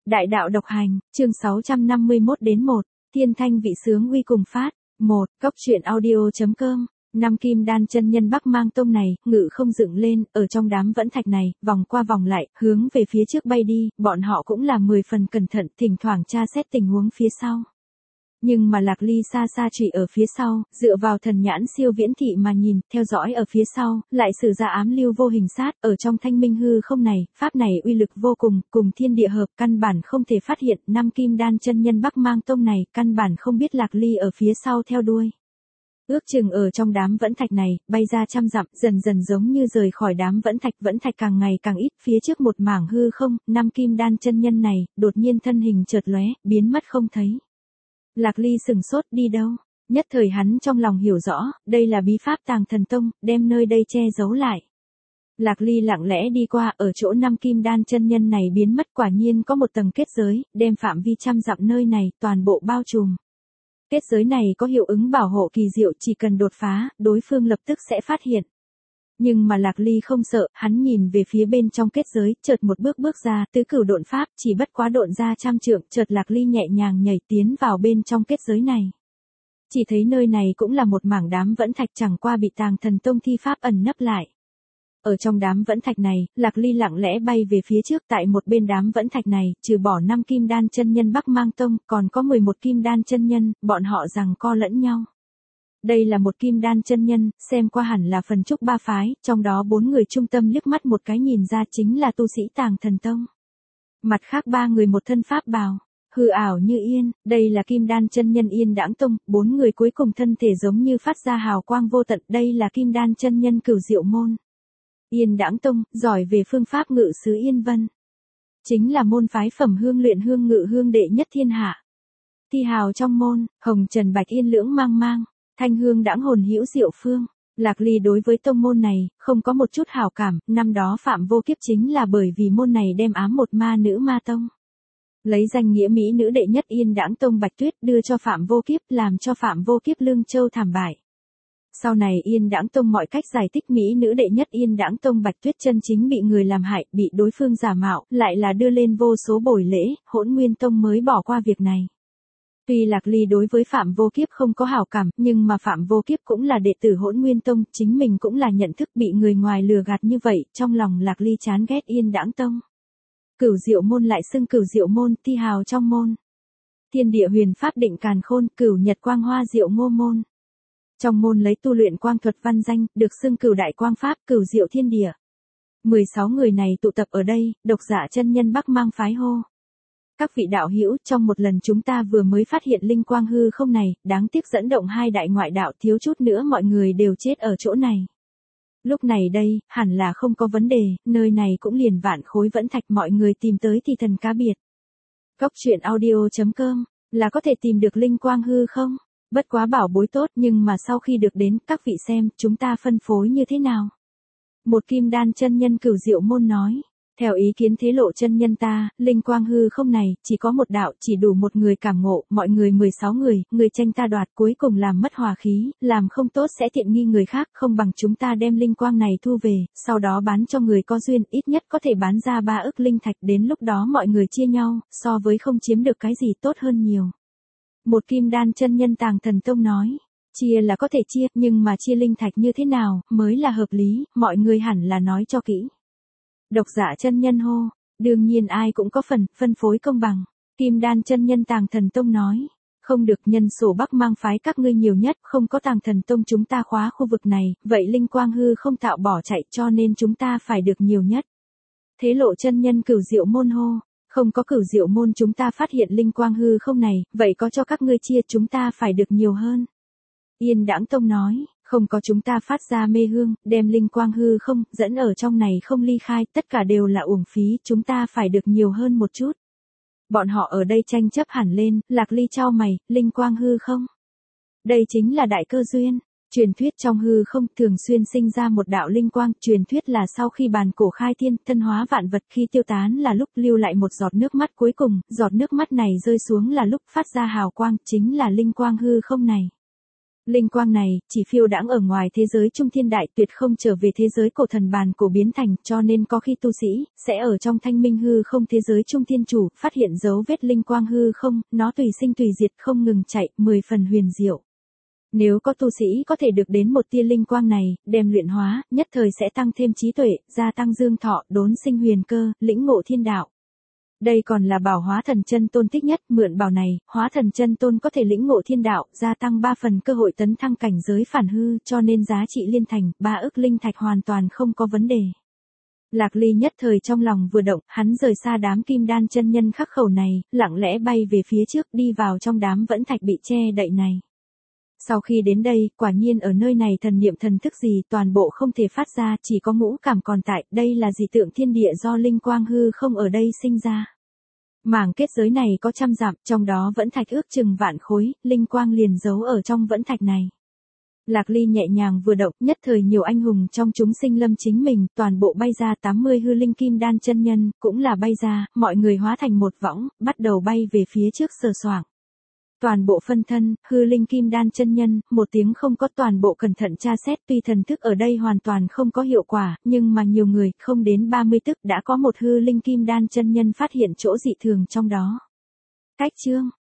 Đại đạo độc hành, chương 651 đến 1, thiên thanh vị sướng uy cùng phát. 1. Cốc truyện audio.com. Năm kim đan chân nhân Bắc Mang Tông này, ngự không dựng lên, ở trong đám vẫn thạch này, vòng qua vòng lại, hướng về phía trước bay đi, bọn họ cũng là 10 phần cẩn thận, thỉnh thoảng tra xét tình huống phía sau. Nhưng mà Lạc Ly xa xa trụy ở phía sau, dựa vào thần nhãn siêu viễn thị mà nhìn, theo dõi ở phía sau, lại sử ra ám lưu vô hình sát, ở trong thanh minh hư không này, pháp này uy lực vô cùng, cùng thiên địa hợp, căn bản không thể phát hiện, năm kim đan chân nhân Bắc Mang Tông này, căn bản không biết Lạc Ly ở phía sau theo đuôi. Ước chừng ở trong đám vẫn thạch này, bay ra trăm dặm, dần dần giống như rời khỏi đám vẫn thạch càng ngày càng ít, phía trước một mảng hư không, năm kim đan chân nhân này, đột nhiên thân hình chợt lóe, biến mất không thấy. Lạc Ly sừng sốt đi đâu? Nhất thời hắn trong lòng hiểu rõ, đây là bí pháp Tàng Thần Tông, đem nơi đây che giấu lại. Lạc Ly lặng lẽ đi qua, ở chỗ năm kim đan chân nhân này biến mất, quả nhiên có một tầng kết giới, đem phạm vi trăm dặm nơi này toàn bộ bao trùm. Kết giới này có hiệu ứng bảo hộ kỳ diệu, chỉ cần đột phá, đối phương lập tức sẽ phát hiện. Nhưng mà Lạc Ly không sợ, hắn nhìn về phía bên trong kết giới, chợt một bước ra, tứ cửu độn pháp, chỉ bất quá độn ra trăm trượng, chợt Lạc Ly nhẹ nhàng nhảy tiến vào bên trong kết giới này. Chỉ thấy nơi này cũng là một mảng đám vẫn thạch, chẳng qua bị Tàng Thần Tông thi pháp ẩn nấp lại. Ở trong đám vẫn thạch này, Lạc Ly lặng lẽ bay về phía trước, tại một bên đám vẫn thạch này, trừ bỏ 5 kim đan chân nhân Bắc Mang Tông, còn có 11 kim đan chân nhân, bọn họ giằng co lẫn nhau. Đây là một kim đan chân nhân, xem qua hẳn là phần trúc ba phái, trong đó 4 người trung tâm liếc mắt một cái nhìn ra chính là tu sĩ Tàng Thần Tông. Mặt khác 3 người một thân pháp bào, hư ảo như yên, đây là kim đan chân nhân Yên Đãng Tông, 4 người cuối cùng thân thể giống như phát ra hào quang vô tận, đây là kim đan chân nhân Cửu Diệu Môn. Yên Đãng Tông, giỏi về phương pháp ngự xứ Yên Vân. Chính là môn phái phẩm hương luyện hương ngự hương đệ nhất thiên hạ. Thi hào trong môn, hồng trần bạch yên lưỡng mang mang. Thanh hương đãng hồn hữu diệu phương. Lạc Ly đối với tông môn này, không có một chút hảo cảm, năm đó Phạm Vô Kiếp chính là bởi vì môn này đem ám một ma nữ ma tông. Lấy danh nghĩa mỹ nữ đệ nhất Yên Đãng Tông Bạch Tuyết đưa cho Phạm Vô Kiếp, làm cho Phạm Vô Kiếp lương châu thảm bại. Sau này Yên Đãng Tông mọi cách giải thích mỹ nữ đệ nhất Yên Đãng Tông Bạch Tuyết chân chính bị người làm hại, bị đối phương giả mạo, lại là đưa lên vô số buổi lễ, Hỗn Nguyên Tông mới bỏ qua việc này. Tuy Lạc Ly đối với Phạm Vô Kiếp không có hảo cảm, nhưng mà Phạm Vô Kiếp cũng là đệ tử Hỗn Nguyên Tông, chính mình cũng là nhận thức bị người ngoài lừa gạt như vậy, trong lòng Lạc Ly chán ghét Yên Đãng Tông. Cửu Diệu Môn lại xưng Cửu Diệu Môn, thi hào trong môn. Thiên địa huyền pháp định càn khôn, Cửu Nhật Quang Hoa Diệu Ngô Môn. Trong môn lấy tu luyện quang thuật văn danh, được xưng Cửu Đại Quang Pháp, Cửu Diệu Thiên Địa. 16 người này tụ tập ở đây, độc giả chân nhân Bắc Mang phái hô. Các vị đạo hữu, trong một lần chúng ta vừa mới phát hiện linh quang hư không này, đáng tiếc dẫn động 2 đại ngoại đạo, thiếu chút nữa mọi người đều chết ở chỗ này. Lúc này đây, hẳn là không có vấn đề, nơi này cũng liền vạn khối vẫn thạch, mọi người tìm tới thì thần cá biệt. Cốc truyện audio.com, là có thể tìm được linh quang hư không? Bất quá bảo bối tốt, nhưng mà sau khi được đến, các vị xem, chúng ta phân phối như thế nào? Một kim đan chân nhân Cửu Diệu Môn nói. Theo ý kiến Thế Lộ chân nhân ta, linh quang hư không này, chỉ có một đạo, chỉ đủ một người cảm ngộ, mọi người 16 người, người tranh ta đoạt, cuối cùng làm mất hòa khí, làm không tốt sẽ tiện nghi người khác, không bằng chúng ta đem linh quang này thu về, sau đó bán cho người có duyên, ít nhất có thể bán ra 3 ức linh thạch, đến lúc đó mọi người chia nhau, so với không chiếm được cái gì tốt hơn nhiều. Một kim đan chân nhân Tàng Thần Tông nói. Chia là có thể chia, nhưng mà chia linh thạch như thế nào, mới là hợp lý, mọi người hẳn là nói cho kỹ. Độc giả chân nhân hô, đương nhiên ai cũng có phần, phân phối công bằng. Kim đan chân nhân Tàng Thần Tông nói, không được, nhân sổ Bắc Mang phái các ngươi nhiều nhất, không có Tàng Thần Tông chúng ta khóa khu vực này, vậy linh quang hư không tạo bỏ chạy, cho nên chúng ta phải được nhiều nhất. Thế Lộ chân nhân Cửu Diệu Môn hô, không có Cửu Diệu Môn chúng ta phát hiện linh quang hư không này, vậy có cho các ngươi chia chúng ta phải được nhiều hơn. Yên Đãng Tông nói, không có chúng ta phát ra mê hương, đem linh quang hư không, dẫn ở trong này không ly khai, tất cả đều là uổng phí, chúng ta phải được nhiều hơn một chút. Bọn họ ở đây tranh chấp hẳn lên, Lạc Ly chau mày, linh quang hư không? Đây chính là đại cơ duyên. Truyền thuyết trong hư không thường xuyên sinh ra một đạo linh quang, truyền thuyết là sau khi bàn cổ khai thiên, thân hóa vạn vật khi tiêu tán là lúc lưu lại một giọt nước mắt cuối cùng, giọt nước mắt này rơi xuống là lúc phát ra hào quang, chính là linh quang hư không này. Linh quang này, chỉ phiêu đãng ở ngoài thế giới trung thiên đại, tuyệt không trở về thế giới cổ thần bàn cổ biến thành, cho nên có khi tu sĩ, sẽ ở trong thanh minh hư không thế giới trung thiên chủ, phát hiện dấu vết linh quang hư không, nó tùy sinh tùy diệt không ngừng chạy, 10 phần huyền diệu. Nếu có tu sĩ có thể được đến một tia linh quang này, đem luyện hóa, nhất thời sẽ tăng thêm trí tuệ, gia tăng dương thọ, đốn sinh huyền cơ, lĩnh ngộ thiên đạo. Đây còn là bảo Hóa Thần Chân Tôn thích nhất, mượn bảo này, Hóa Thần Chân Tôn có thể lĩnh ngộ thiên đạo, gia tăng 3 phần cơ hội tấn thăng cảnh giới phản hư, cho nên giá trị liên thành, 3 ức linh thạch hoàn toàn không có vấn đề. Lạc Ly nhất thời trong lòng vừa động, hắn rời xa đám kim đan chân nhân khắc khẩu này, lặng lẽ bay về phía trước đi vào trong đám vẫn thạch bị che đậy này. Sau khi đến đây, quả nhiên ở nơi này thần niệm thần thức gì toàn bộ không thể phát ra, chỉ có ngũ cảm còn tại, đây là dị tượng thiên địa do linh quang hư không ở đây sinh ra. Mảng kết giới này có 100 dặm, trong đó vẫn thạch ước chừng vạn khối, linh quang liền giấu ở trong vẫn thạch này. Lạc Ly nhẹ nhàng vừa động, nhất thời nhiều anh hùng trong chúng sinh lâm chính mình, toàn bộ bay ra 80 hư linh kim đan chân nhân, cũng là bay ra, mọi người hóa thành một võng, bắt đầu bay về phía trước sờ soạng. Toàn bộ phân thân, hư linh kim đan chân nhân, một tiếng không có, toàn bộ cẩn thận tra xét, tuy thần thức ở đây hoàn toàn không có hiệu quả, nhưng mà nhiều người, không đến 30 tức đã có một hư linh kim đan chân nhân phát hiện chỗ dị thường trong đó. Cách chương